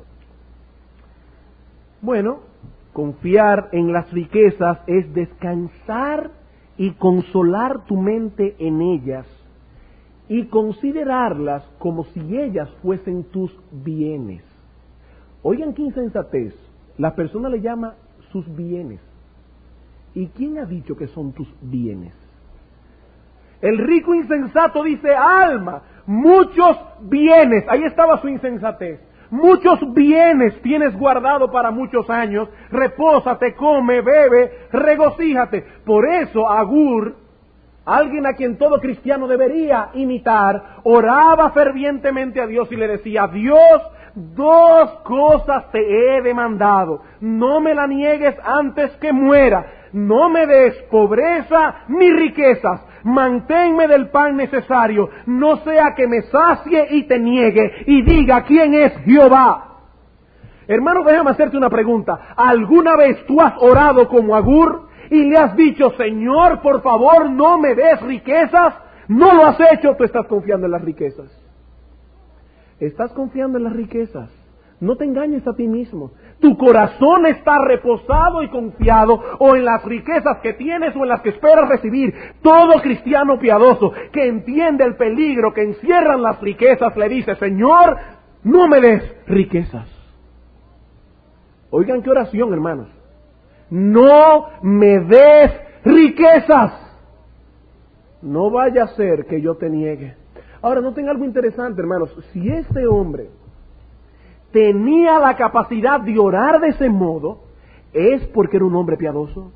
A: Bueno, confiar en las riquezas es descansar y consolar tu mente en ellas y considerarlas como si ellas fuesen tus bienes. Oigan qué insensatez. La persona le llama sus bienes. ¿Y quién ha dicho que son tus bienes? El rico insensato dice, alma, muchos bienes, ahí estaba su insensatez, muchos bienes tienes guardado para muchos años, repósate, come, bebe, regocíjate. Por eso Agur, alguien a quien todo cristiano debería imitar, oraba fervientemente a Dios y le decía, Dios, dos cosas te he demandado, no me la niegues antes que muera, no me des pobreza ni riquezas, manténme del pan necesario, no sea que me sacie y te niegue y diga quién es Jehová. Hermano, déjame hacerte una pregunta. ¿Alguna vez tú has orado como Agur y le has dicho, Señor, por favor, no me des riquezas? No lo has hecho, tú estás confiando en las riquezas. Estás confiando en las riquezas. No te engañes a ti mismo. Tu corazón está reposado y confiado o en las riquezas que tienes o en las que esperas recibir. Todo cristiano piadoso que entiende el peligro que encierran las riquezas le dice, Señor, no me des riquezas. Oigan qué oración, hermanos. No me des riquezas. No vaya a ser que yo te niegue. Ahora, noten algo interesante, hermanos. Si este hombre tenía la capacidad de orar de ese modo, es porque era un hombre piadoso.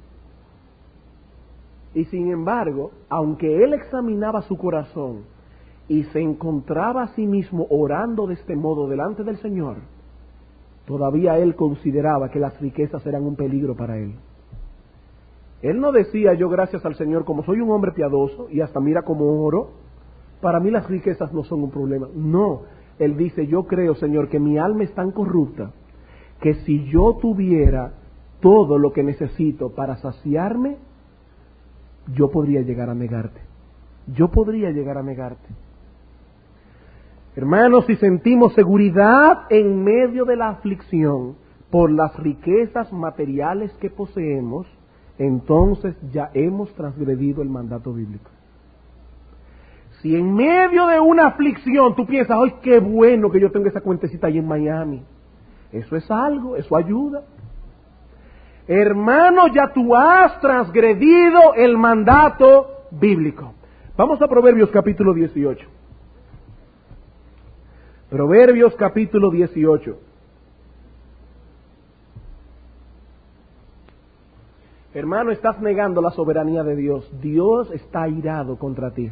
A: Y sin embargo, aunque él examinaba su corazón y se encontraba a sí mismo orando de este modo delante del Señor, todavía él consideraba que las riquezas eran un peligro para él. Él no decía, yo gracias al Señor, como soy un hombre piadoso y hasta mira cómo oro, para mí las riquezas no son un problema. No, él dice, yo creo, Señor, que mi alma es tan corrupta que si yo tuviera todo lo que necesito para saciarme, yo podría llegar a negarte. Yo podría llegar a negarte. Hermanos, si sentimos seguridad en medio de la aflicción por las riquezas materiales que poseemos, entonces ya hemos transgredido el mandato bíblico. Si en medio de una aflicción tú piensas, ¡ay, qué bueno que yo tengo esa cuentecita ahí en Miami! Eso es algo, eso ayuda. Hermano, ya tú has transgredido el mandato bíblico. Vamos a Proverbios capítulo dieciocho. Proverbios capítulo dieciocho. Hermano, estás negando la soberanía de Dios. Dios está airado contra ti.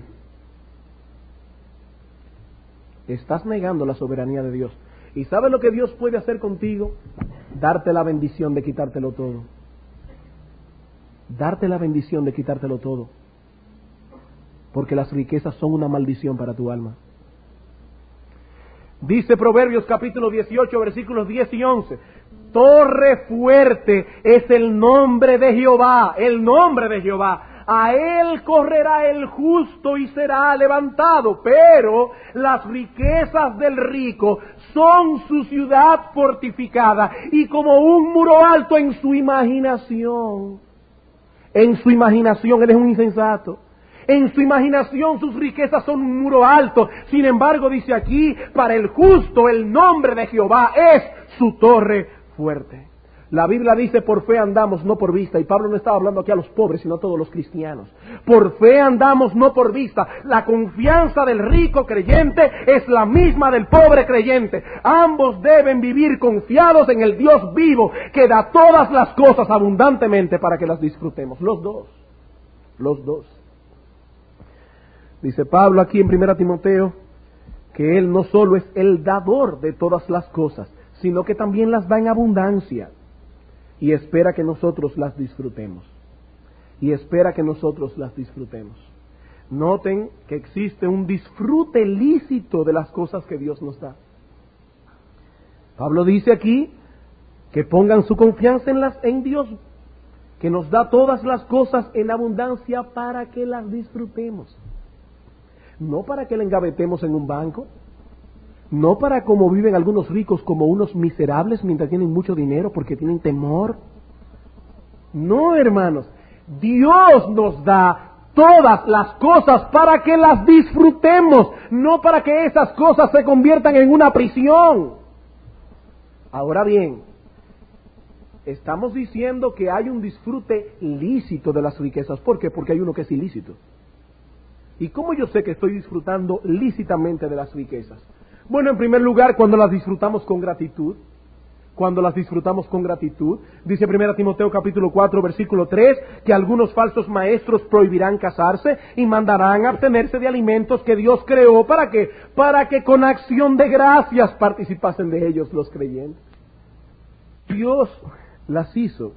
A: Estás negando la soberanía de Dios. ¿Y sabes lo que Dios puede hacer contigo? Darte la bendición de quitártelo todo. Darte la bendición de quitártelo todo. Porque las riquezas son una maldición para tu alma. Dice Proverbios capítulo dieciocho, versículos diez y once. Torre fuerte es el nombre de Jehová, el nombre de Jehová. A él correrá el justo y será levantado, pero las riquezas del rico son su ciudad fortificada y como un muro alto en su imaginación. En su imaginación, él es un insensato. En su imaginación sus riquezas son un muro alto. Sin embargo, dice aquí, para el justo el nombre de Jehová es su torre fuerte. La Biblia dice, por fe andamos, no por vista. Y Pablo no estaba hablando aquí a los pobres, sino a todos los cristianos. Por fe andamos, no por vista. La confianza del rico creyente es la misma del pobre creyente. Ambos deben vivir confiados en el Dios vivo, que da todas las cosas abundantemente para que las disfrutemos. Los dos. Los dos. Dice Pablo aquí en primera Timoteo, que Él no solo es el dador de todas las cosas, sino que también las da en abundancia.
B: y espera que nosotros las disfrutemos. Y espera que nosotros las disfrutemos. Noten que existe un disfrute lícito de las cosas que Dios nos da. Pablo dice aquí que pongan su confianza en, las, en Dios, que nos da todas las cosas en abundancia para que las disfrutemos. No para que la engavetemos en un banco, no para como viven algunos ricos como unos miserables mientras tienen mucho dinero porque tienen temor. No, hermanos, Dios nos da todas las cosas para que las disfrutemos, no para que esas cosas se conviertan en una prisión. Ahora bien, estamos diciendo que hay un disfrute lícito de las riquezas. ¿Por qué? Porque hay uno que es ilícito. ¿Y cómo yo sé que estoy disfrutando lícitamente de las riquezas? Bueno, en primer lugar, cuando las disfrutamos con gratitud. Cuando las disfrutamos con gratitud. Dice primera Timoteo capítulo cuatro, versículo tres, que algunos falsos maestros prohibirán casarse y mandarán abstenerse de alimentos que Dios creó. ¿Para qué? Para que con acción de gracias participasen de ellos los creyentes. Dios las hizo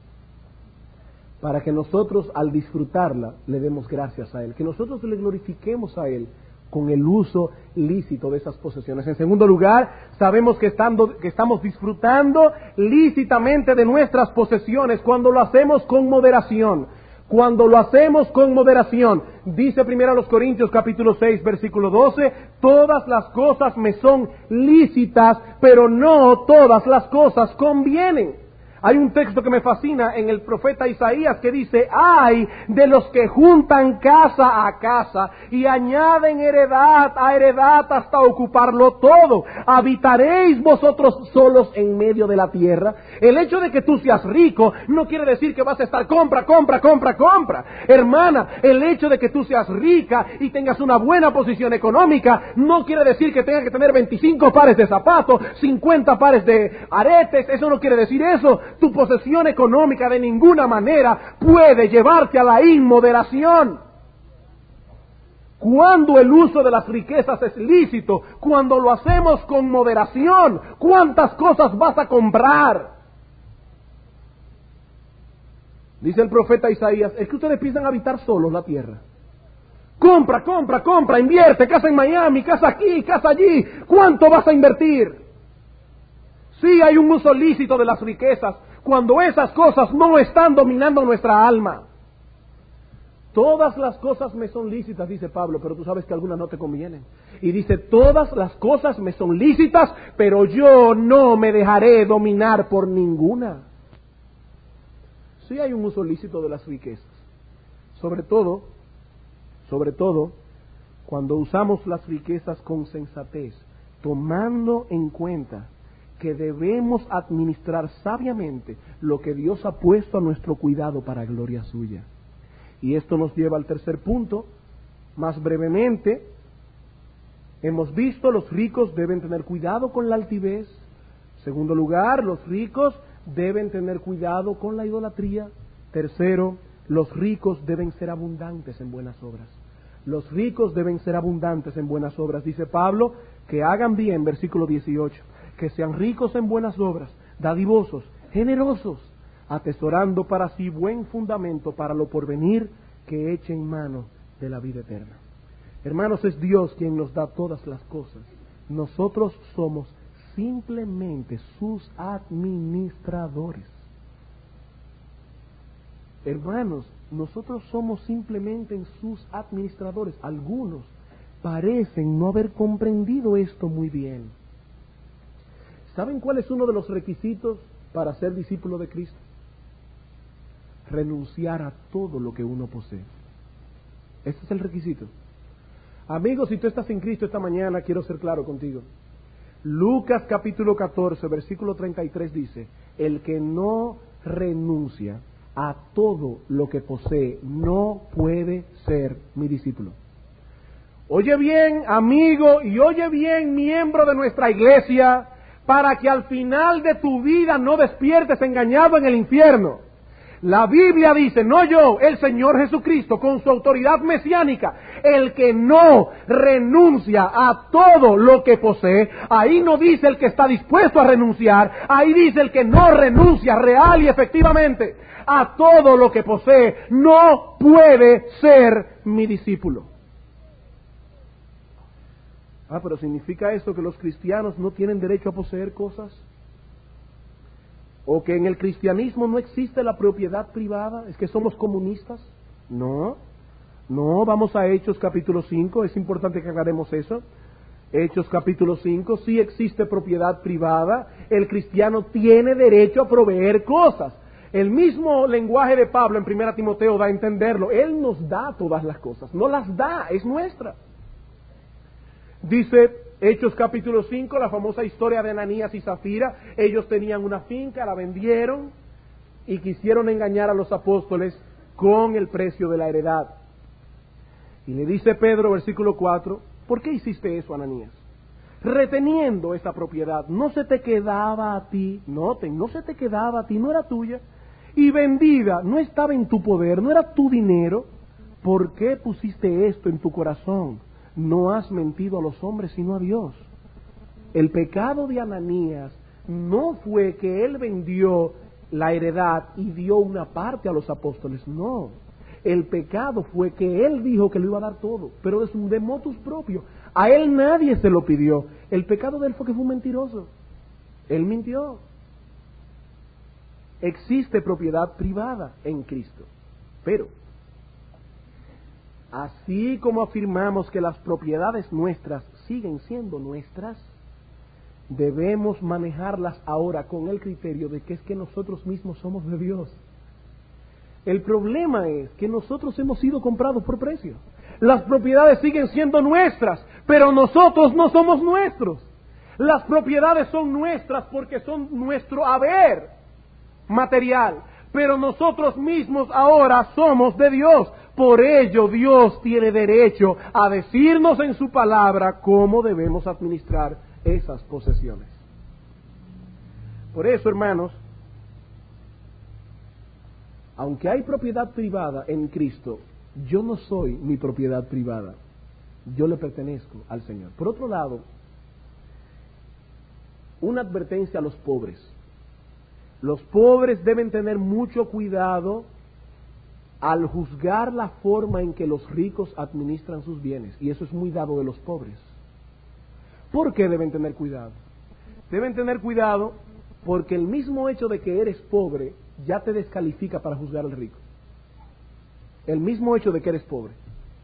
B: para que nosotros al disfrutarla le demos gracias a Él, que nosotros le glorifiquemos a Él con el uso lícito de esas posesiones. En segundo lugar, sabemos que, estando, que estamos disfrutando lícitamente de nuestras posesiones cuando lo hacemos con moderación. Cuando lo hacemos con moderación. Dice primero a los Corintios capítulo seis versículo doce, todas las cosas me son lícitas, pero no todas las cosas convienen. Hay un texto que me fascina en el profeta Isaías que dice, ay de los que juntan casa a casa y añaden heredad a heredad hasta ocuparlo todo. ¿Habitaréis vosotros solos en medio de la tierra? El hecho de que tú seas rico no quiere decir que vas a estar compra, compra, compra, compra. Hermana, el hecho de que tú seas rica y tengas una buena posición económica no quiere decir que tengas que tener veinticinco pares de zapatos, cincuenta pares de aretes. Eso no quiere decir eso. Tu posesión económica de ninguna manera puede llevarte a la inmoderación. Cuando el uso de las riquezas es lícito, cuando lo hacemos con moderación, ¿cuántas cosas vas a comprar? Dice el profeta Isaías, es que ustedes piensan habitar solos la tierra. Compra, compra, compra, invierte, casa en Miami, casa aquí, casa allí. ¿Cuánto vas a invertir? Sí, hay un uso lícito de las riquezas, cuando esas cosas no están dominando nuestra alma. Todas las cosas me son lícitas, dice Pablo, pero tú sabes que algunas no te convienen. Y dice, todas las cosas me son lícitas, pero yo no me dejaré dominar por ninguna. Sí hay un uso lícito de las riquezas. Sobre todo, sobre todo, cuando usamos las riquezas con sensatez, tomando en cuenta que debemos administrar sabiamente lo que Dios ha puesto a nuestro cuidado para gloria suya. Y esto nos lleva al tercer punto. Más brevemente, hemos visto, los ricos deben tener cuidado con la altivez. Segundo lugar, los ricos deben tener cuidado con la idolatría. Tercero, los ricos deben ser abundantes en buenas obras. Los ricos deben ser abundantes en buenas obras. Dice Pablo, que hagan bien, versículo dieciocho, que sean ricos en buenas obras, dadivosos, generosos, atesorando para sí buen fundamento para lo porvenir, que echen mano de la vida eterna. Hermanos, es Dios quien nos da todas las cosas. Nosotros somos simplemente sus administradores. Hermanos, nosotros somos simplemente sus administradores. Algunos parecen no haber comprendido esto muy bien. ¿Saben cuál es uno de los requisitos para ser discípulo de Cristo? Renunciar a todo lo que uno posee. Ese es el requisito. Amigos, si tú estás en Cristo esta mañana, quiero ser claro contigo. Lucas capítulo catorce, versículo treinta y tres dice, el que no renuncia a todo lo que posee no puede ser mi discípulo. Oye bien, amigo, y oye bien, miembro de nuestra iglesia, para que al final de tu vida no despiertes engañado en el infierno. La Biblia dice, no yo, el Señor Jesucristo, con su autoridad mesiánica, el que no renuncia a todo lo que posee, ahí no dice el que está dispuesto a renunciar, ahí dice el que no renuncia real y efectivamente a todo lo que posee, no puede ser mi discípulo. Ah, pero ¿significa esto que los cristianos no tienen derecho a poseer cosas? ¿O que en el cristianismo no existe la propiedad privada? ¿Es que somos comunistas? No, no, vamos a Hechos capítulo cinco, es importante que aclaremos eso. Hechos capítulo cinco, sí existe propiedad privada, el cristiano tiene derecho a proveer cosas. El mismo lenguaje de Pablo en primera Timoteo da a entenderlo, él nos da todas las cosas, no las da, es nuestra. Dice Hechos capítulo cinco, la famosa historia de Ananías y Zafira. Ellos tenían una finca, la vendieron y quisieron engañar a los apóstoles con el precio de la heredad. Y le dice Pedro, versículo cuatro, ¿por qué hiciste eso, Ananías? Reteniendo esa propiedad, no se te quedaba a ti, noten, no se te quedaba a ti, no era tuya, y vendida, no estaba en tu poder, no era tu dinero. ¿Por qué pusiste esto en tu corazón? No has mentido a los hombres sino a Dios. El pecado de Ananías no fue que él vendió la heredad y dio una parte a los apóstoles, no. El pecado fue que él dijo que lo iba a dar todo, pero es un de motus propio. A él nadie se lo pidió. El pecado de él fue que fue un mentiroso. Él mintió. Existe propiedad privada en Cristo, pero así como afirmamos que las propiedades nuestras siguen siendo nuestras, debemos manejarlas ahora con el criterio de que es que nosotros mismos somos de Dios. El problema es que nosotros hemos sido comprados por precio. Las propiedades siguen siendo nuestras, pero nosotros no somos nuestros. Las propiedades son nuestras porque son nuestro haber material, pero nosotros mismos ahora somos de Dios. Por ello Dios tiene derecho a decirnos en su palabra cómo debemos administrar esas posesiones. Por eso, hermanos, aunque hay propiedad privada en Cristo, yo no soy mi propiedad privada, yo le pertenezco al Señor. Por otro lado, una advertencia a los pobres. Los pobres deben tener mucho cuidado al juzgar la forma en que los ricos administran sus bienes, y eso es muy dado de los pobres. ¿Por qué deben tener cuidado? Deben tener cuidado porque el mismo hecho de que eres pobre ya te descalifica para juzgar al rico. El mismo hecho de que eres pobre.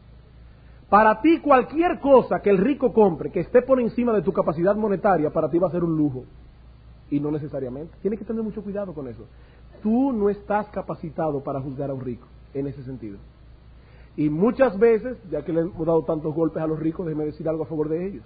B: Para ti cualquier cosa que el rico compre que esté por encima de tu capacidad monetaria, para ti va a ser un lujo. Y no necesariamente. Tienes que tener mucho cuidado con eso. Tú no estás capacitado para juzgar a un rico en ese sentido. Y muchas veces, ya que le hemos dado tantos golpes a los ricos, déjeme decir algo a favor de ellos.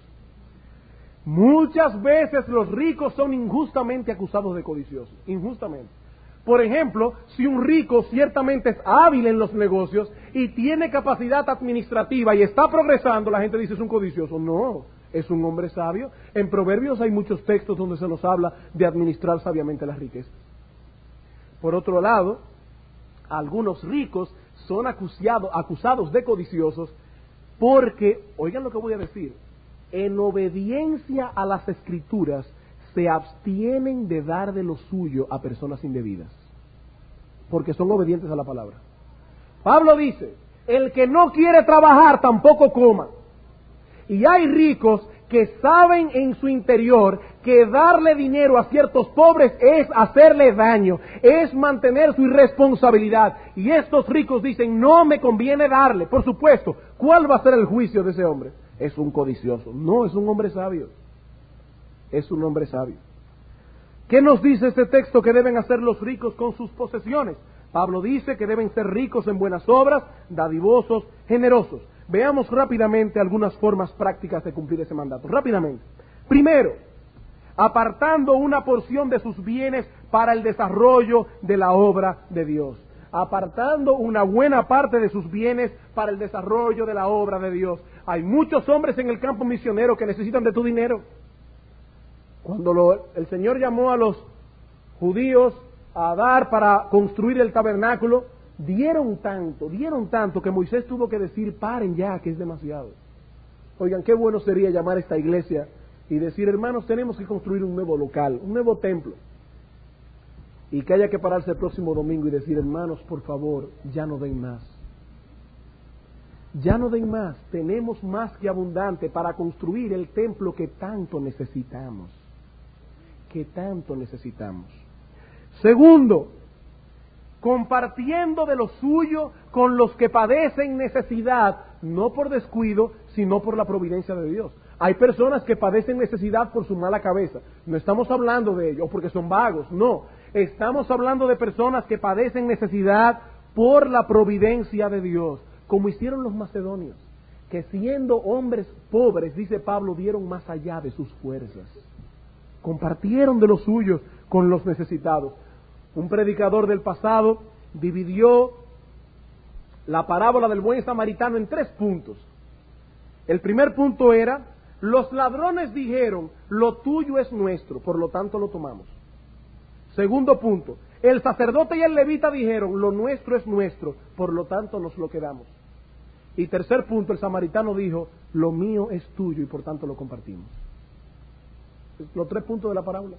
B: Muchas veces los ricos son injustamente acusados de codiciosos. Injustamente. Por ejemplo, si un rico ciertamente es hábil en los negocios y tiene capacidad administrativa y está progresando, la gente dice es un codicioso. No, es un hombre sabio. En Proverbios hay muchos textos donde se nos habla de administrar sabiamente las riquezas. Por otro lado, algunos ricos son acusados, acusados de codiciosos porque, oigan lo que voy a decir, en obediencia a las Escrituras se abstienen de dar de lo suyo a personas indebidas, porque son obedientes a la palabra. Pablo dice, el que no quiere trabajar tampoco coma. Y hay ricos que saben en su interior que darle dinero a ciertos pobres es hacerle daño, es mantener su irresponsabilidad. Y estos ricos dicen, no me conviene darle. Por supuesto, ¿cuál va a ser el juicio de ese hombre? Es un codicioso. No, es un hombre sabio. Es un hombre sabio. ¿Qué nos dice este texto que deben hacer los ricos con sus posesiones? Pablo dice que deben ser ricos en buenas obras, dadivosos, generosos. Veamos rápidamente algunas formas prácticas de cumplir ese mandato. Rápidamente. Primero, apartando una porción de sus bienes para el desarrollo de la obra de Dios. Apartando una buena parte de sus bienes para el desarrollo de la obra de Dios. Hay muchos hombres en el campo misionero que necesitan de tu dinero. Cuando lo, el Señor llamó a los judíos a dar para construir el tabernáculo, dieron tanto, dieron tanto que Moisés tuvo que decir, paren ya, que es demasiado. Oigan, qué bueno sería llamar a esta iglesia y decir, hermanos, tenemos que construir un nuevo local, un nuevo templo. Y que haya que pararse el próximo domingo y decir, hermanos, por favor, ya no den más. Ya no den más, tenemos más que abundante para construir el templo que tanto necesitamos. Que tanto necesitamos. Segundo, compartiendo de lo suyo con los que padecen necesidad, no por descuido, sino por la providencia de Dios. Hay personas que padecen necesidad por su mala cabeza. No estamos hablando de ellos porque son vagos, no. Estamos hablando de personas que padecen necesidad por la providencia de Dios, como hicieron los macedonios, que siendo hombres pobres, dice Pablo, dieron más allá de sus fuerzas. Compartieron de lo suyo con los necesitados. Un predicador del pasado dividió la parábola del buen samaritano en tres puntos. El primer punto era, los ladrones dijeron, lo tuyo es nuestro, por lo tanto lo tomamos. Segundo punto, el sacerdote y el levita dijeron, lo nuestro es nuestro, por lo tanto nos lo quedamos. Y tercer punto, el samaritano dijo, lo mío es tuyo y por tanto lo compartimos. Los tres puntos de la parábola.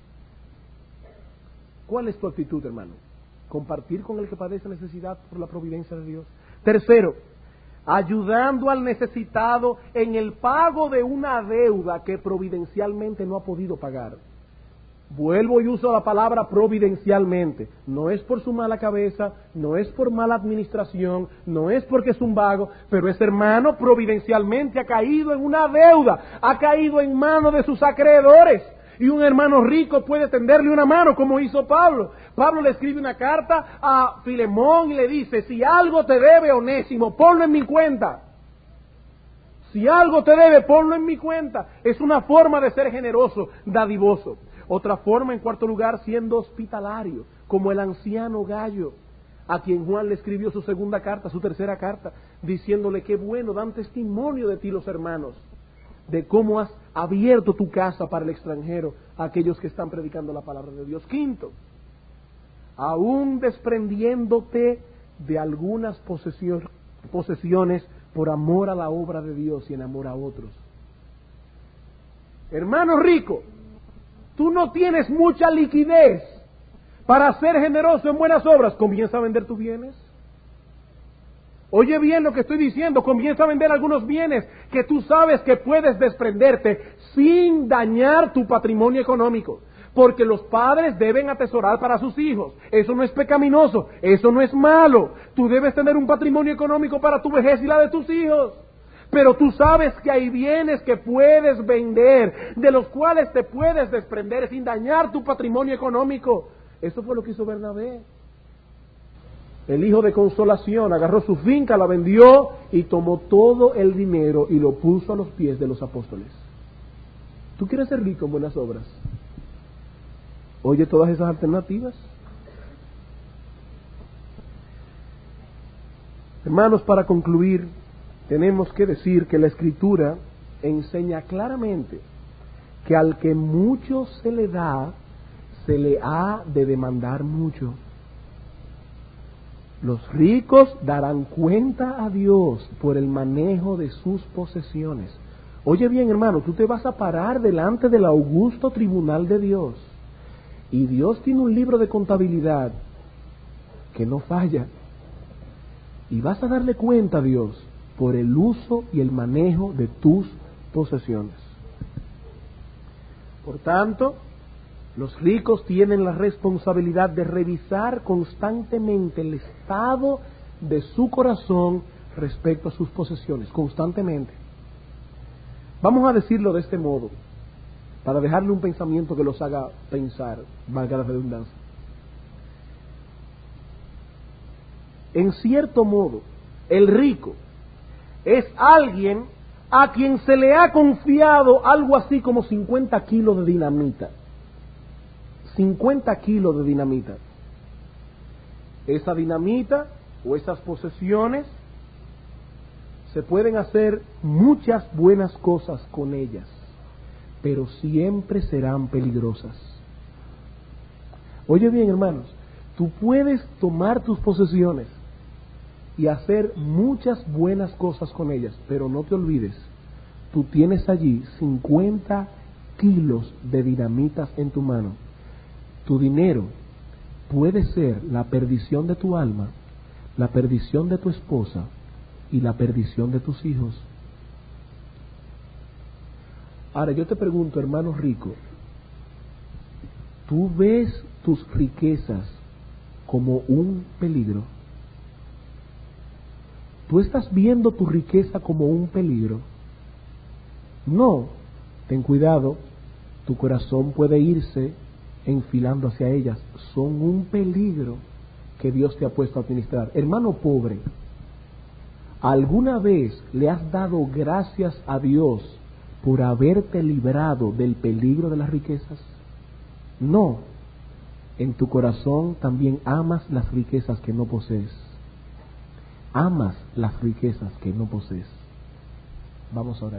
B: ¿Cuál es tu actitud, hermano? Compartir con el que padece necesidad por la providencia de Dios. Tercero, ayudando al necesitado en el pago de una deuda que providencialmente no ha podido pagar. Vuelvo y uso la palabra providencialmente. No es por su mala cabeza, no es por mala administración, no es porque es un vago, pero ese hermano providencialmente ha caído en una deuda, ha caído en manos de sus acreedores. Y un hermano rico puede tenderle una mano, como hizo Pablo. Pablo le escribe una carta a Filemón y le dice, si algo te debe, Onésimo, ponlo en mi cuenta. Si algo te debe, ponlo en mi cuenta. Es una forma de ser generoso, dadivoso. Otra forma, en cuarto lugar, siendo hospitalario, como el anciano Gallo, a quien Juan le escribió su segunda carta, su tercera carta, diciéndole qué bueno, dan testimonio de ti los hermanos, de cómo has abierto tu casa para el extranjero, a aquellos que están predicando la palabra de Dios. Quinto, aún desprendiéndote de algunas posesiones, posesiones por amor a la obra de Dios y en amor a otros. Hermano rico, tú no tienes mucha liquidez para ser generoso en buenas obras, comienza a vender tus bienes. Oye bien lo que estoy diciendo, comienza a vender algunos bienes que tú sabes que puedes desprenderte sin dañar tu patrimonio económico. Porque los padres deben atesorar para sus hijos. Eso no es pecaminoso, eso no es malo. Tú debes tener un patrimonio económico para tu vejez y la de tus hijos. Pero tú sabes que hay bienes que puedes vender, de los cuales te puedes desprender sin dañar tu patrimonio económico. Eso fue lo que hizo Bernabé. El hijo de consolación agarró su finca, la vendió y tomó todo el dinero y lo puso a los pies de los apóstoles. ¿Tú quieres ser rico en buenas obras? Oye todas esas alternativas. Hermanos, para concluir, tenemos que decir que la Escritura enseña claramente que al que mucho se le da, se le ha de demandar mucho. Los ricos darán cuenta a Dios por el manejo de sus posesiones. Oye bien, hermano, tú te vas a parar delante del augusto tribunal de Dios. Y Dios tiene un libro de contabilidad que no falla. Y vas a darle cuenta a Dios por el uso y el manejo de tus posesiones. Por tanto, los ricos tienen la responsabilidad de revisar constantemente el estado de su corazón respecto a sus posesiones, constantemente. Vamos a decirlo de este modo, para dejarle un pensamiento que los haga pensar, valga la redundancia. En cierto modo, el rico es alguien a quien se le ha confiado algo así como cincuenta kilos de dinamita. cincuenta kilos de dinamita. Esa dinamita o esas posesiones se pueden hacer muchas buenas cosas con ellas, pero siempre serán peligrosas. Oye bien, hermanos, tú puedes tomar tus posesiones y hacer muchas buenas cosas con ellas, pero no te olvides, tú tienes allí cincuenta kilos de dinamitas en tu mano. Tu dinero puede ser la perdición de tu alma, la perdición de tu esposa y la perdición de tus hijos. Ahora yo te pregunto, hermano rico, ¿tú ves tus riquezas como un peligro? ¿Tú estás viendo tu riqueza como un peligro? No, ten cuidado, tu corazón puede irse enfilando hacia ellas. Son un peligro que Dios te ha puesto a administrar. Hermano pobre, ¿alguna vez le has dado gracias a Dios por haberte librado del peligro de las riquezas? No, en tu corazón también amas las riquezas que no posees. Amas las riquezas que no posees. Vamos a orar.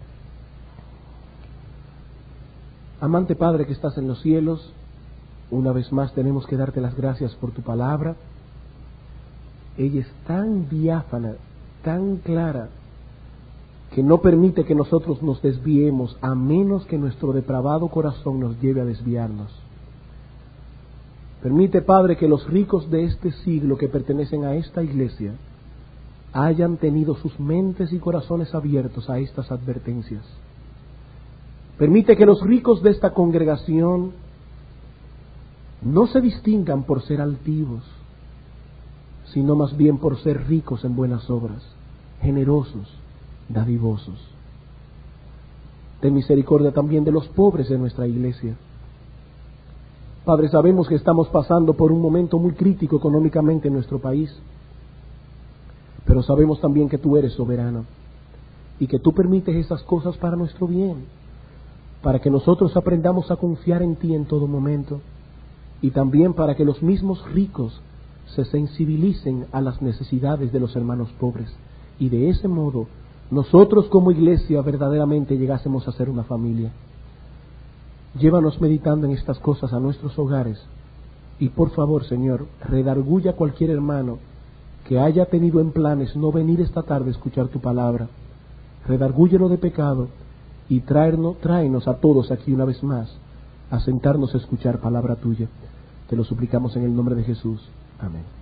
B: Amante Padre que estás en los cielos, una vez más tenemos que darte las gracias por tu palabra. Ella es tan diáfana, tan clara, que no permite que nosotros nos desviemos, a menos que nuestro depravado corazón nos lleve a desviarnos. Permite, Padre, que los ricos de este siglo que pertenecen a esta iglesia hayan tenido sus mentes y corazones abiertos a estas advertencias. Permite que los ricos de esta congregación no se distingan por ser altivos, sino más bien por ser ricos en buenas obras, generosos, dadivosos. Ten misericordia también de los pobres de nuestra iglesia. Padre, sabemos que estamos pasando por un momento muy crítico económicamente en nuestro país, pero sabemos también que tú eres soberano y que tú permites esas cosas para nuestro bien, para que nosotros aprendamos a confiar en ti en todo momento, y también para que los mismos ricos se sensibilicen a las necesidades de los hermanos pobres, y de ese modo nosotros como iglesia verdaderamente llegásemos a ser una familia. Llévanos meditando en estas cosas a nuestros hogares, y por favor, Señor, redarguya a cualquier hermano que haya tenido en planes no venir esta tarde a escuchar tu palabra. Redargúyelo de pecado y tráenos, tráenos a todos aquí una vez más a sentarnos a escuchar palabra tuya. Te lo suplicamos en el nombre de Jesús. Amén.